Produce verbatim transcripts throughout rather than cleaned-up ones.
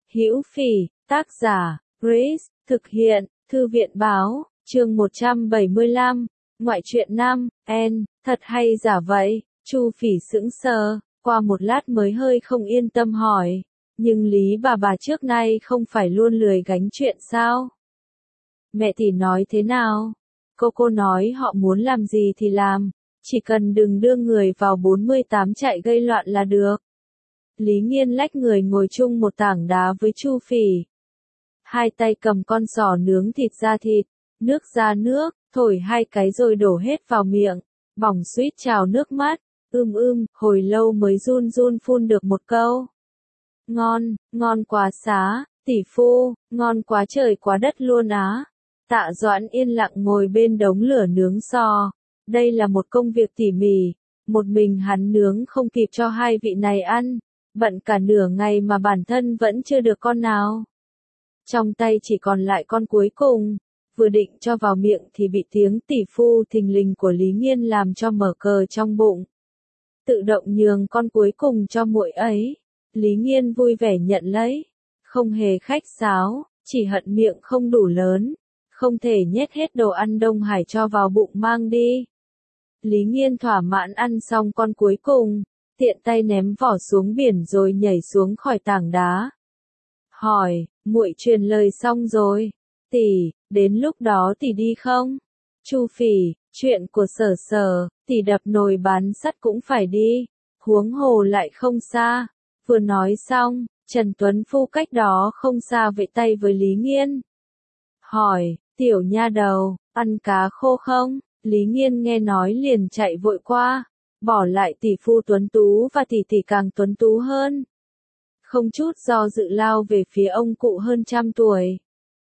Hữu Phỉ, tác giả, Grace, thực hiện, Thư viện báo, chương một trăm bảy mươi lăm, ngoại truyện năm, N, thật hay giả vậy, Chu Phỉ sững sờ, qua một lát mới hơi không yên tâm hỏi, nhưng Lý bà bà trước nay không phải luôn lười gánh chuyện sao? Mẹ thì nói thế nào? Cô cô nói họ muốn làm gì thì làm, chỉ cần đừng đưa người vào bốn mươi tám chạy gây loạn là được. Lý Nghiên lách người ngồi chung một tảng đá với Chu Phỉ. Hai tay cầm con giò nướng thịt ra thịt, nước ra nước, thổi hai cái rồi đổ hết vào miệng, bỏng suýt trào nước mắt, ưm ưm, hồi lâu mới run run phun được một câu. Ngon, ngon quá xá, tỷ phu, ngon quá trời quá đất luôn á. Tạ Doãn yên lặng ngồi bên đống lửa nướng giò. Đây là một công việc tỉ mỉ, một mình hắn nướng không kịp cho hai vị này ăn, bận cả nửa ngày mà bản thân vẫn chưa được con nào. Trong tay chỉ còn lại con cuối cùng, vừa định cho vào miệng thì bị tiếng tỷ phu thình lình của Lý Nghiên làm cho mở cờ trong bụng. Tự động nhường con cuối cùng cho muội ấy, Lý Nghiên vui vẻ nhận lấy, không hề khách sáo, chỉ hận miệng không đủ lớn, không thể nhét hết đồ ăn Đông Hải cho vào bụng mang đi. Lý Nghiên thỏa mãn ăn xong con cuối cùng, tiện tay ném vỏ xuống biển rồi nhảy xuống khỏi tảng đá. Hỏi, muội truyền lời xong rồi, tỷ, đến lúc đó tỷ đi không? Chu Phỉ, chuyện của Sở Sở, tỷ đập nồi bán sắt cũng phải đi, huống hồ lại không xa. Vừa nói xong, Trần Tuấn Phu cách đó không xa vẫy tay với Lý Nghiên. Hỏi, tiểu nha đầu, ăn cá khô không? Lý Nghiên nghe nói liền chạy vội qua, bỏ lại tỷ phu tuấn tú và tỷ tỷ càng tuấn tú hơn. Không chút do dự lao về phía ông cụ hơn trăm tuổi.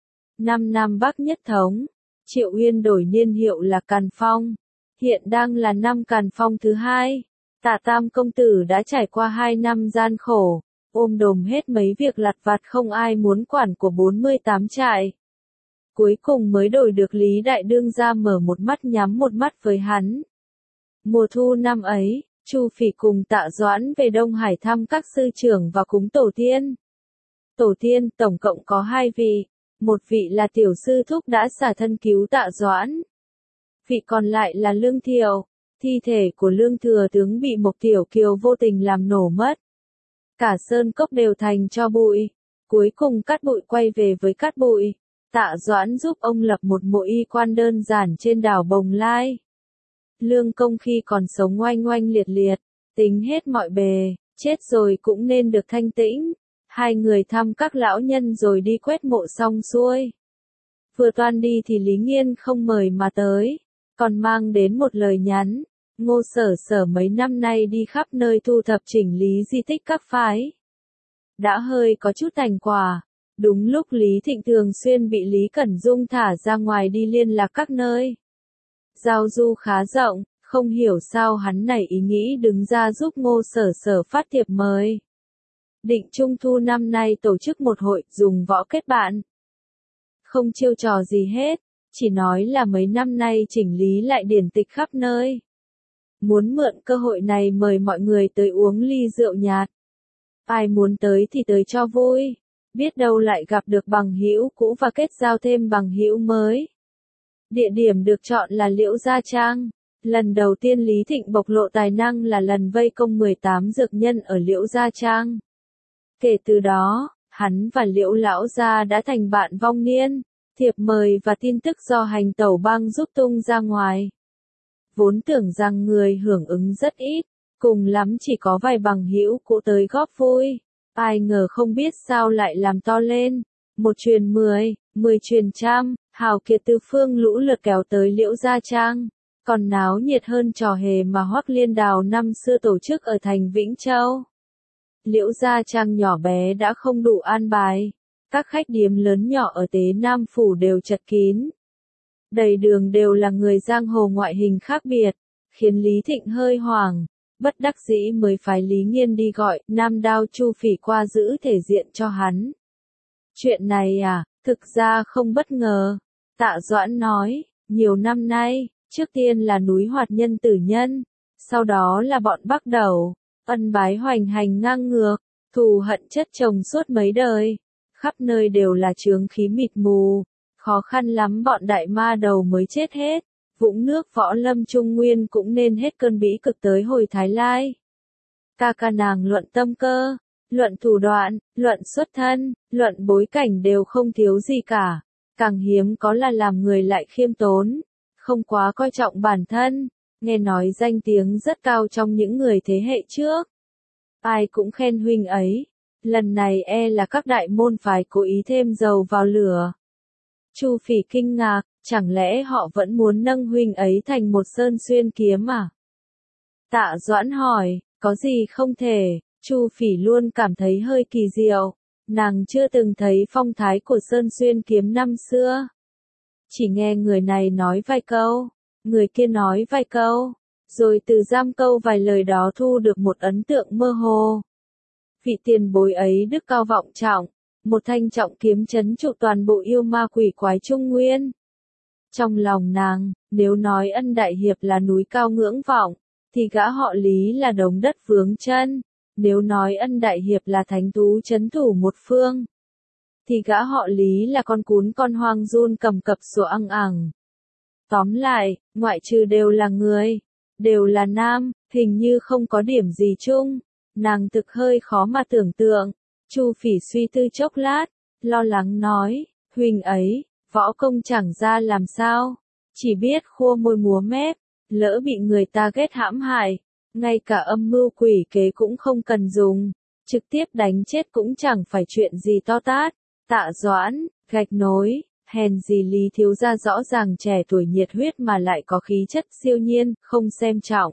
Năm năm Bắc nhất thống, Triệu Uyên đổi niên hiệu là Càn Phong, hiện đang là năm Càn Phong thứ hai. Tạ Tam công tử đã trải qua hai năm gian khổ, ôm đồm hết mấy việc lặt vặt không ai muốn quản của bốn mươi tám trại. Cuối cùng mới đổi được Lý Đại Đương ra mở một mắt nhắm một mắt với hắn. Mùa thu năm ấy, Chu Phỉ cùng Tạ Doãn về Đông Hải thăm các sư trưởng và cúng tổ tiên. Tổ tiên tổng cộng có hai vị, một vị là tiểu sư thúc đã xả thân cứu Tạ Doãn. Vị còn lại là Lương Thiệu, thi thể của Lương Thừa tướng bị Mộc Tiểu Kiều vô tình làm nổ mất. Cả sơn cốc đều thành tro bụi, cuối cùng Cát Bụi quay về với Cát Bụi. Tạ Doãn giúp ông lập một mộ y quan đơn giản trên đảo Bồng Lai. Lương Công khi còn sống oanh oanh liệt liệt, tính hết mọi bề, chết rồi cũng nên được thanh tĩnh. Hai người thăm các lão nhân rồi đi quét mộ xong xuôi. Vừa toan đi thì Lý Nghiên không mời mà tới, còn mang đến một lời nhắn. Ngô Sở Sở mấy năm nay đi khắp nơi thu thập chỉnh lý di tích các phái. Đã hơi có chút thành quả. Đúng lúc Lý Thịnh thường xuyên bị Lý Cẩn Dung thả ra ngoài đi liên lạc các nơi. Giao du khá rộng, không hiểu sao hắn nảy ý nghĩ đứng ra giúp Ngô Sở Sở phát thiệp mời. Định Trung thu năm nay tổ chức một hội dùng võ kết bạn. Không chiêu trò gì hết, chỉ nói là mấy năm nay chỉnh lý lại điển tịch khắp nơi. Muốn mượn cơ hội này mời mọi người tới uống ly rượu nhạt. Ai muốn tới thì tới cho vui. Biết đâu lại gặp được bằng hữu cũ và kết giao thêm bằng hữu mới. Địa điểm được chọn là Liễu Gia Trang. Lần đầu tiên Lý Thịnh bộc lộ tài năng là lần vây công mười tám dược nhân ở Liễu Gia Trang. Kể từ đó, hắn và Liễu Lão Gia đã thành bạn vong niên. Thiệp mời và tin tức do hành tẩu bang giúp tung ra ngoài. Vốn tưởng rằng người hưởng ứng rất ít, cùng lắm chỉ có vài bằng hữu cũ tới góp vui. Ai ngờ không biết sao lại làm to lên, một truyền mười, mười truyền trăm, hào kiệt tư phương lũ lượt kéo tới Liễu Gia Trang, còn náo nhiệt hơn trò hề mà Hoắc Liên Đào năm xưa tổ chức ở thành Vĩnh Châu. Liễu Gia Trang nhỏ bé đã không đủ an bài, các khách điếm lớn nhỏ ở Tế Nam Phủ đều chật kín. Đầy đường đều là người giang hồ ngoại hình khác biệt, khiến Lý Thịnh hơi hoảng. Bất đắc dĩ mới phái Lý Nghiên đi gọi Nam Đao Chu Phỉ qua giữ thể diện cho hắn. Chuyện này à, thực ra không bất ngờ. Tạ Doãn nói, nhiều năm nay, trước tiên là núi Hoạt Nhân tử nhân, sau đó là bọn Bắc Đầu, ân bái hoành hành ngang ngược, thù hận chất chồng suốt mấy đời. khắp nơi đều là chướng khí mịt mù, khó khăn lắm bọn đại ma đầu mới chết hết, vũng nước võ lâm trung nguyên cũng nên hết cơn bĩ cực tới hồi Thái Lai. Ca ca nàng luận tâm cơ, luận thủ đoạn, luận xuất thân, luận bối cảnh đều không thiếu gì cả, càng hiếm có là làm người lại khiêm tốn, không quá coi trọng bản thân, nghe nói danh tiếng rất cao trong những người thế hệ trước. Ai cũng khen huynh ấy, lần này e là các đại môn phái cố ý thêm dầu vào lửa. Chu Phỉ kinh ngạc, chẳng lẽ họ vẫn muốn nâng huynh ấy thành một sơn xuyên kiếm à? Tạ Doãn hỏi, có gì không thể, Chu Phỉ luôn cảm thấy hơi kỳ diệu, nàng chưa từng thấy phong thái của sơn xuyên kiếm năm xưa. Chỉ nghe người này nói vài câu, người kia nói vài câu, rồi từ giam câu vài lời đó thu được một ấn tượng mơ hồ. Vị tiền bối ấy đức cao vọng trọng, một thanh trọng kiếm trấn trụ toàn bộ yêu ma quỷ quái Trung Nguyên. Trong lòng nàng, nếu nói Ân đại hiệp là núi cao ngưỡng vọng, thì gã họ Lý là đống đất vướng chân, nếu nói Ân đại hiệp là thánh thú trấn thủ một phương, thì gã họ Lý là con cún con hoang run cầm cập sủa ăng ẳng. Tóm lại, ngoại trừ đều là người, đều là nam, hình như không có điểm gì chung, nàng thực hơi khó mà tưởng tượng. Chu Phỉ suy tư chốc lát, lo lắng nói, huynh ấy, võ công chẳng ra làm sao, chỉ biết khua môi múa mép, lỡ bị người ta ghét hãm hại, ngay cả âm mưu quỷ kế cũng không cần dùng, trực tiếp đánh chết cũng chẳng phải chuyện gì to tát. Tạ Doãn, gạch nối, hèn gì Lý thiếu gia rõ ràng trẻ tuổi nhiệt huyết mà lại có khí chất siêu nhiên, không xem trọng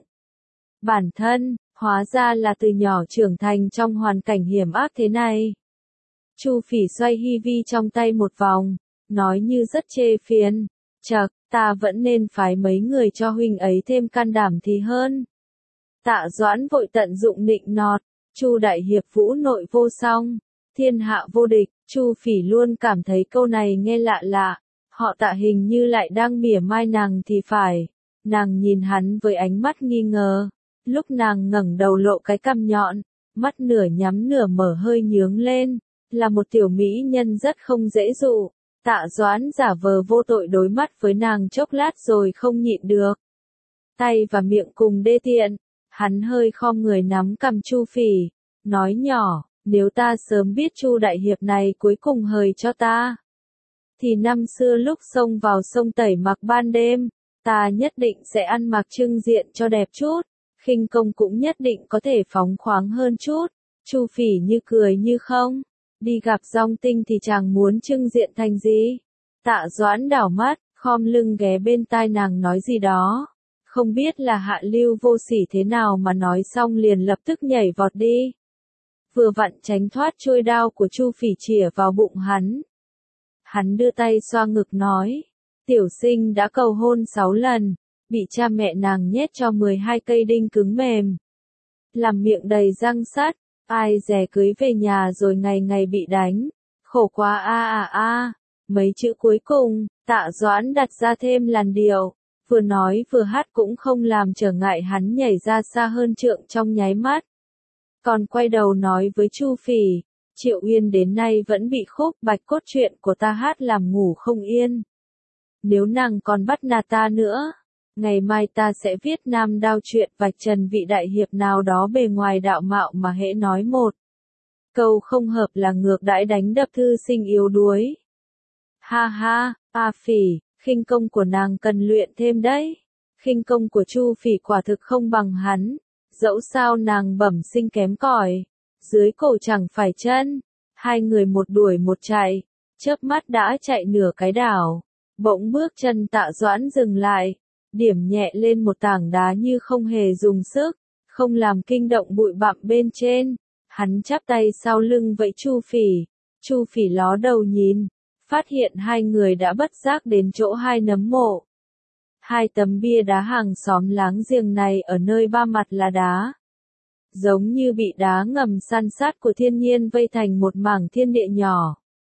bản thân, hóa ra là từ nhỏ trưởng thành trong hoàn cảnh hiểm ác thế này. Chu Phỉ xoay hi vi trong tay một vòng, nói như rất chê phiền, chậc, ta vẫn nên phái mấy người cho huynh ấy thêm can đảm thì hơn. Tạ Doãn vội tận dụng nịnh nọt, Chu đại hiệp vũ nội vô song, thiên hạ vô địch. Chu Phỉ luôn cảm thấy câu này nghe lạ lạ, họ Tạ hình như lại đang mỉa mai nàng thì phải. Nàng nhìn hắn với ánh mắt nghi ngờ, lúc nàng ngẩng đầu lộ cái cằm nhọn, mắt nửa nhắm nửa mở hơi nhướng lên, là một tiểu mỹ nhân rất không dễ dụ. Tạ Doãn giả vờ vô tội đối mắt với nàng chốc lát rồi không nhịn được. Tay và miệng cùng đê tiện, hắn hơi khom người nắm cằm Chu Phỉ, nói nhỏ, nếu ta sớm biết Chu đại hiệp này cuối cùng hời cho ta, thì năm xưa lúc xông vào sông tẩy mặc ban đêm, ta nhất định sẽ ăn mặc trưng diện cho đẹp chút, khinh công cũng nhất định có thể phóng khoáng hơn chút. Chu Phỉ như cười như không, đi gặp Dong Tinh thì chàng muốn trưng diện thành gì? Tạ Doãn đảo mắt, khom lưng ghé bên tai nàng nói gì đó, không biết là hạ lưu vô sỉ thế nào mà nói xong liền lập tức nhảy vọt đi. Vừa vặn tránh thoát chuôi đao của Chu Phỉ chĩa vào bụng hắn. Hắn đưa tay xoa ngực nói, tiểu sinh đã cầu hôn sáu lần, bị cha mẹ nàng nhét cho mười hai cây đinh cứng mềm, làm miệng đầy răng sắt, ai dè cưới về nhà rồi ngày ngày bị đánh, khổ quá a a a. Mấy chữ cuối cùng, Tạ Doãn đặt ra thêm làn điệu, vừa nói vừa hát cũng không làm trở ngại hắn nhảy ra xa hơn trượng trong nháy mắt. Còn quay đầu nói với Chu Phỉ, Triệu Uyên đến nay vẫn bị khúc bạch cốt truyện của ta hát làm ngủ không yên. Nếu nàng còn bắt nạt ta nữa, ngày mai ta sẽ viết nam đao truyện vạch trần vị đại hiệp nào đó bề ngoài đạo mạo mà hễ nói một câu không hợp là ngược đãi đánh đập thư sinh yếu đuối. Ha ha, A Phỉ, khinh công của nàng cần luyện thêm đấy. Khinh công của Chu Phỉ quả thực không bằng hắn. Dẫu sao nàng bẩm sinh kém cỏi, dưới cổ chẳng phải chân, hai người một đuổi một chạy, chớp mắt đã chạy nửa cái đảo, bỗng bước chân Tạ Doãn dừng lại, điểm nhẹ lên một tảng đá như không hề dùng sức, không làm kinh động bụi bặm bên trên, hắn chắp tay sau lưng vẫy Chu Phỉ, Chu Phỉ ló đầu nhìn, phát hiện hai người đã bất giác đến chỗ hai nấm mộ. Hai tấm bia đá hàng xóm láng giềng này ở nơi ba mặt là đá, giống như bị đá ngầm san sát của thiên nhiên vây thành một mảng thiên địa nhỏ.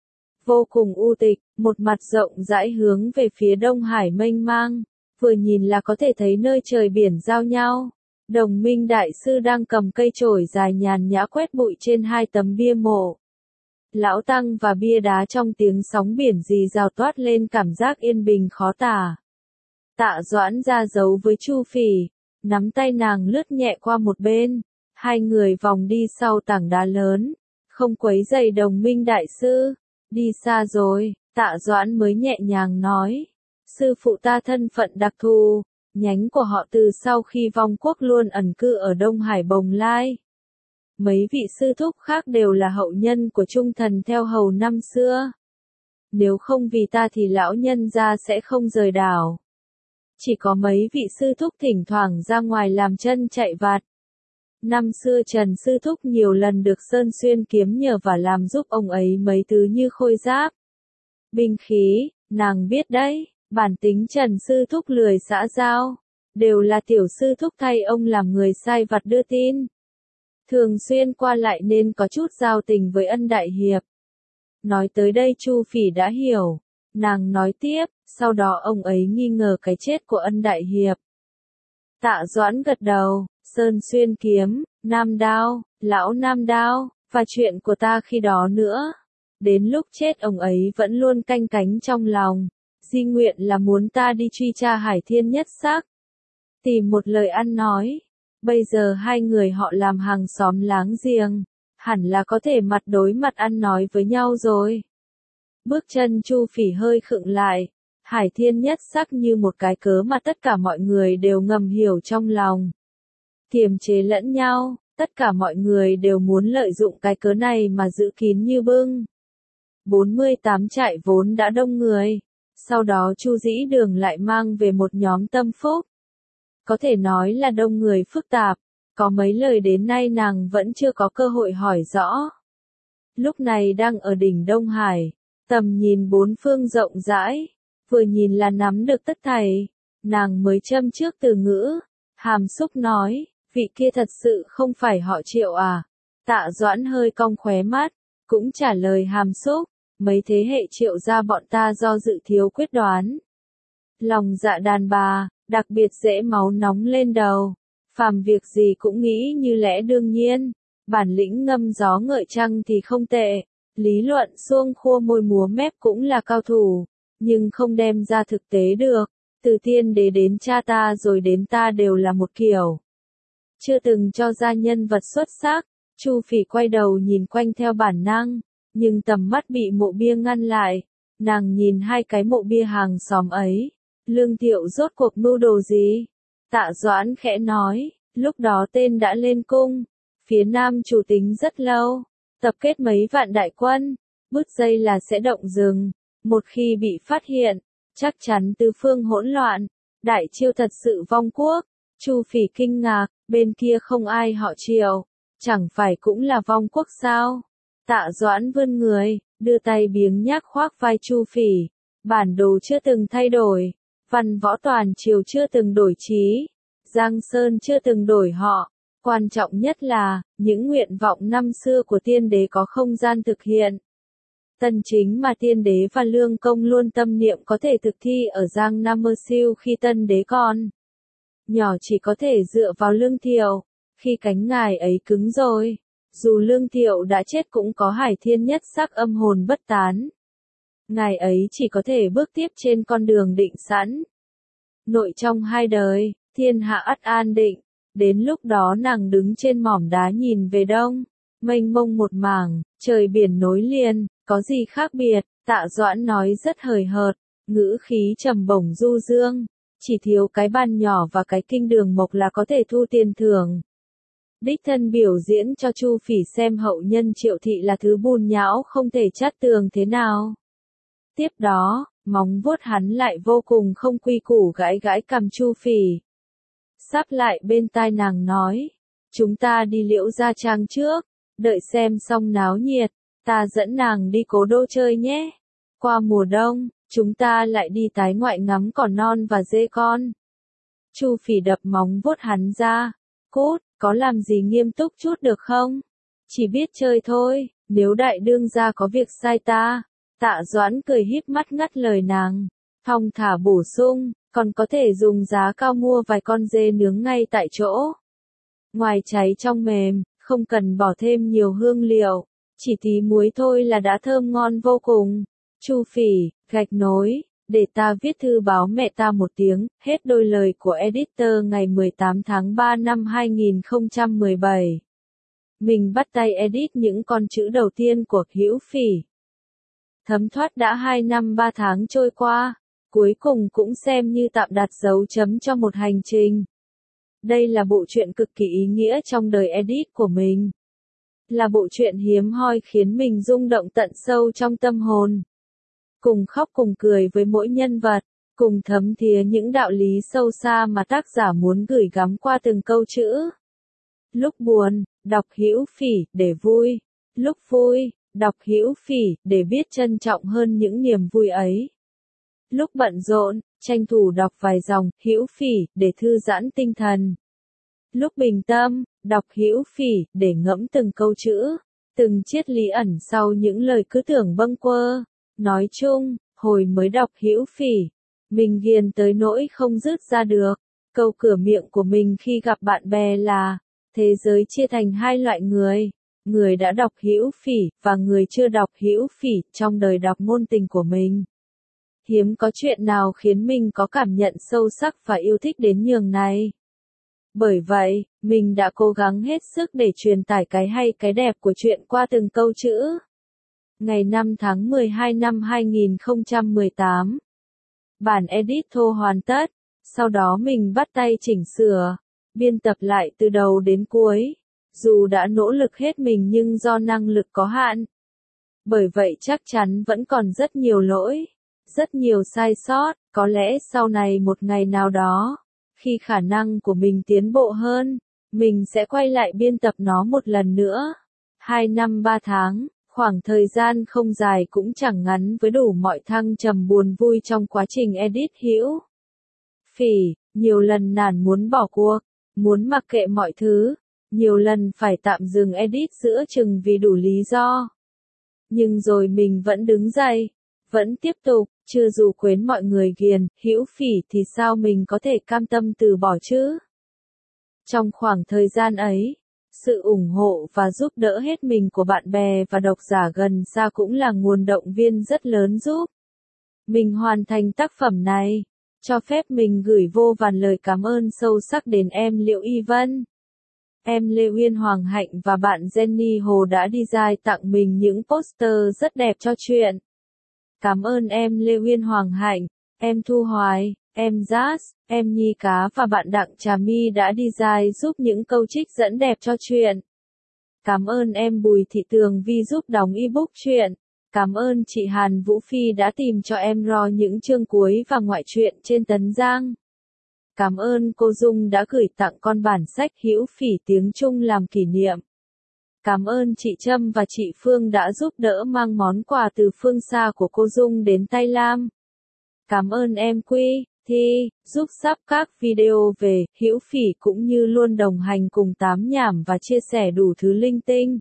Vô cùng u tịch, một mặt rộng rãi hướng về phía Đông Hải mênh mang, vừa nhìn là có thể thấy nơi trời biển giao nhau. Đồng Minh đại sư đang cầm cây chổi dài nhàn nhã quét bụi trên hai tấm bia mộ. lão tăng và bia đá trong tiếng sóng biển rì rào toát lên cảm giác yên bình khó tả. Tạ Doãn ra dấu với Chu Phỉ, nắm tay nàng lướt nhẹ qua một bên, hai người vòng đi sau tảng đá lớn, không quấy rầy Đồng Minh đại sư. Đi xa rồi, Tạ Doãn mới nhẹ nhàng nói, sư phụ ta thân phận đặc thù, nhánh của họ từ sau khi vong quốc luôn ẩn cư ở Đông Hải Bồng Lai. Mấy vị sư thúc khác đều là hậu nhân của trung thần theo hầu năm xưa. Nếu không vì ta thì lão nhân gia sẽ không rời đảo. Chỉ có mấy vị sư thúc thỉnh thoảng ra ngoài làm chân chạy vặt. Năm xưa Trần sư thúc nhiều lần được Sơn Xuyên kiếm nhờ và làm giúp ông ấy mấy thứ như khôi giáp, binh khí, nàng biết đấy, bản tính Trần sư thúc lười xã giao, đều là tiểu sư thúc thay ông làm người sai vặt đưa tin. Thường xuyên qua lại nên có chút giao tình với Ân đại hiệp. Nói tới đây Chu Phỉ đã hiểu, nàng nói tiếp, sau đó ông ấy nghi ngờ cái chết của Ân đại hiệp. Tạ Doãn gật đầu, Sơn Xuyên kiếm, Nam Đao, lão Nam Đao, và chuyện của ta khi đó nữa. Đến lúc chết ông ấy vẫn luôn canh cánh trong lòng, di nguyện là muốn ta đi truy tra Hải Thiên Nhất Sắc, tìm một lời ăn nói. Bây giờ hai người họ làm hàng xóm láng giềng, hẳn là có thể mặt đối mặt ăn nói với nhau rồi. Bước chân Chu Phỉ hơi khựng lại, Hải Thiên Nhất Sắc như một cái cớ mà tất cả mọi người đều ngầm hiểu trong lòng. Kiềm chế lẫn nhau, tất cả mọi người đều muốn lợi dụng cái cớ này mà giữ kín như bưng. bốn mươi tám trại vốn đã đông người, sau đó Chu Dĩ Đường lại mang về một nhóm tâm phúc. Có thể nói là đông người phức tạp, có mấy lời đến nay nàng vẫn chưa có cơ hội hỏi rõ. Lúc này đang ở đỉnh Đông Hải, tầm nhìn bốn phương rộng rãi, vừa nhìn là nắm được tất thảy, nàng mới châm trước từ ngữ, hàm xúc nói, vị kia thật sự không phải họ Triệu à? Tạ Doãn hơi cong khóe mắt, cũng trả lời hàm xúc, mấy thế hệ Triệu gia bọn ta do dự thiếu quyết đoán. Lòng dạ đàn bà, đặc biệt dễ máu nóng lên đầu, phàm việc gì cũng nghĩ như lẽ đương nhiên, bản lĩnh ngâm gió ngợi trăng thì không tệ, lý luận suông khua môi múa mép cũng là cao thủ, nhưng không đem ra thực tế được, từ tiên đế đến cha ta rồi đến ta đều là một kiểu. Chưa từng cho ra nhân vật xuất sắc, Chu Phỉ quay đầu nhìn quanh theo bản năng, nhưng tầm mắt bị mộ bia ngăn lại, nàng nhìn hai cái mộ bia hàng xóm ấy. Lương Thiệu rốt cuộc mưu đồ gì? Tạ Doãn khẽ nói, lúc đó tên đã lên cung, phía Nam chủ tính rất lâu, tập kết mấy vạn đại quân, bứt dây là sẽ động rừng, một khi bị phát hiện, chắc chắn tứ phương hỗn loạn, đại chiêu thật sự vong quốc. Chu Phỉ kinh ngạc, bên kia không ai họ Triệu, chẳng phải cũng là vong quốc sao? Tạ Doãn vươn người, đưa tay biếng nhác khoác vai Chu Phỉ, bản đồ chưa từng thay đổi. Văn võ toàn triều chưa từng đổi chí, Giang Sơn chưa từng đổi họ, quan trọng nhất là, những nguyện vọng năm xưa của tiên đế có không gian thực hiện. Tân chính mà tiên đế và lương công luôn tâm niệm có thể thực thi ở Giang Nam Mơ Siêu khi tân đế còn nhỏ chỉ có thể dựa vào Lương Thiệu, khi cánh ngài ấy cứng rồi, dù Lương Thiệu đã chết cũng có Hải Thiên Nhất Sắc âm hồn bất tán. Ngài ấy chỉ có thể bước tiếp trên con đường định sẵn. Nội trong hai đời, thiên hạ ắt an định, đến lúc đó nàng đứng trên mỏm đá nhìn về đông, mênh mông một mảng, trời biển nối liền, có gì khác biệt? Tạ Doãn nói rất hời hợt, ngữ khí trầm bổng du dương, chỉ thiếu cái ban nhỏ và cái kinh đường mộc là có thể thu tiền thưởng. Đích thân biểu diễn cho Chu Phỉ xem hậu nhân Triệu thị là thứ bùn nhão không thể chát tường thế nào. Tiếp đó, móng vuốt hắn lại vô cùng không quy củ gãi gãi cằm Chu Phỉ. Sắp lại bên tai nàng nói, chúng ta đi Liễu Gia Trang trước, đợi xem xong náo nhiệt, ta dẫn nàng đi Cố Đô chơi nhé. Qua mùa đông, chúng ta lại đi tái ngoại ngắm cỏ non và dê con. Chu Phỉ đập móng vuốt hắn ra, cút, có làm gì nghiêm túc chút được không? Chỉ biết chơi thôi, nếu đại đương gia có việc sai ta. Tạ Doãn cười híp mắt ngắt lời nàng, thong thả bổ sung, còn có thể dùng giá cao mua vài con dê nướng ngay tại chỗ. Ngoài cháy trong mềm, không cần bỏ thêm nhiều hương liệu, Chỉ tí muối thôi là đã thơm ngon vô cùng. Chu Phỉ, gạch nối, để ta viết thư báo mẹ ta một tiếng, hết đôi lời của editor ngày mười tám tháng ba năm hai nghìn không trăm mười bảy. Mình bắt tay edit những con chữ đầu tiên của Hữu Phỉ. Thấm thoát đã hai năm ba tháng trôi qua, cuối cùng cũng xem như tạm đặt dấu chấm cho một hành trình. Đây là bộ truyện cực kỳ ý nghĩa trong đời edit của mình. Là bộ truyện hiếm hoi khiến mình rung động tận sâu trong tâm hồn. Cùng khóc cùng cười với mỗi nhân vật, cùng thấm thía những đạo lý sâu xa mà tác giả muốn gửi gắm qua từng câu chữ. Lúc buồn, đọc Hữu Phỉ để vui. Lúc vui, đọc Hữu Phỉ để biết trân trọng hơn những niềm vui ấy. Lúc bận rộn, tranh thủ đọc vài dòng Hữu Phỉ để thư giãn tinh thần. Lúc bình tâm, đọc Hữu Phỉ để ngẫm từng câu chữ, từng triết lý ẩn sau những lời cứ tưởng bâng quơ. Nói chung, hồi mới đọc Hữu Phỉ, mình ghiền tới nỗi không dứt ra được. Câu cửa miệng của mình khi gặp bạn bè là, thế giới chia thành hai loại người, người đã đọc Hữu Phỉ và người chưa đọc Hữu Phỉ trong đời đọc ngôn tình của mình. Hiếm có chuyện nào khiến mình có cảm nhận sâu sắc và yêu thích đến nhường này. Bởi vậy, mình đã cố gắng hết sức để truyền tải cái hay cái đẹp của chuyện qua từng câu chữ. Ngày năm tháng mười hai năm hai nghìn không trăm mười tám. Bản edit thô hoàn tất, sau đó mình bắt tay chỉnh sửa, biên tập lại từ đầu đến cuối. Dù đã nỗ lực hết mình nhưng do năng lực có hạn. Bởi vậy chắc chắn vẫn còn rất nhiều lỗi, rất nhiều sai sót, có lẽ sau này một ngày nào đó, khi khả năng của mình tiến bộ hơn, mình sẽ quay lại biên tập nó một lần nữa. Hai năm ba tháng, khoảng thời gian không dài cũng chẳng ngắn với đủ mọi thăng trầm buồn vui trong quá trình edit Hữu Phỉ, nhiều lần nản muốn bỏ cuộc, muốn mặc kệ mọi thứ, nhiều lần phải tạm dừng edit giữa chừng vì đủ lý do. Nhưng rồi mình vẫn đứng dậy, vẫn tiếp tục, chưa dù quến mọi người ghiền, Hữu Phỉ thì sao mình có thể cam tâm từ bỏ chứ? Trong khoảng thời gian ấy, sự ủng hộ và giúp đỡ hết mình của bạn bè và độc giả gần xa cũng là nguồn động viên rất lớn giúp mình hoàn thành tác phẩm này, cho phép mình gửi vô vàn lời cảm ơn sâu sắc đến em Liệu Y Vân, em Lê Uyên Hoàng Hạnh và bạn Jenny Hồ đã design tặng mình những poster rất đẹp cho chuyện. Cảm ơn em Lê Uyên Hoàng Hạnh, em Thu Hoài, em Jazz, em Nhi Cá và bạn Đặng Trà My đã design giúp những câu trích dẫn đẹp cho chuyện. Cảm ơn em Bùi Thị Tường Vi giúp đóng ebook chuyện. Cảm ơn chị Hàn Vũ Phi đã tìm cho em ro những chương cuối và ngoại truyện trên Tấn Giang. Cảm ơn cô Dung đã gửi tặng con bản sách Hữu Phỉ tiếng Trung làm kỷ niệm. Cảm ơn chị Trâm và chị Phương đã giúp đỡ mang món quà từ phương xa của cô Dung đến tay Lam. Cảm ơn em Quy, Thi, giúp sắp các video về Hữu Phỉ cũng như luôn đồng hành cùng tám nhảm và chia sẻ đủ thứ linh tinh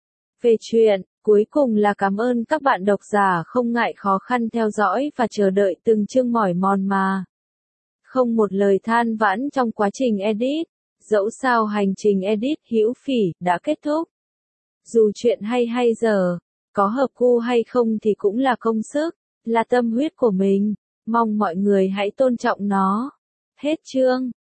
về chuyện. Cuối cùng là cảm ơn các bạn độc giả không ngại khó khăn theo dõi và chờ đợi từng chương mỏi mòn mà không một lời than vãn trong quá trình edit. Dẫu sao hành trình edit Hữu Phỉ đã kết thúc. Dù chuyện hay hay dở, có hợp gu hay không thì cũng là công sức, là tâm huyết của mình. Mong mọi người hãy tôn trọng nó. Hết chương.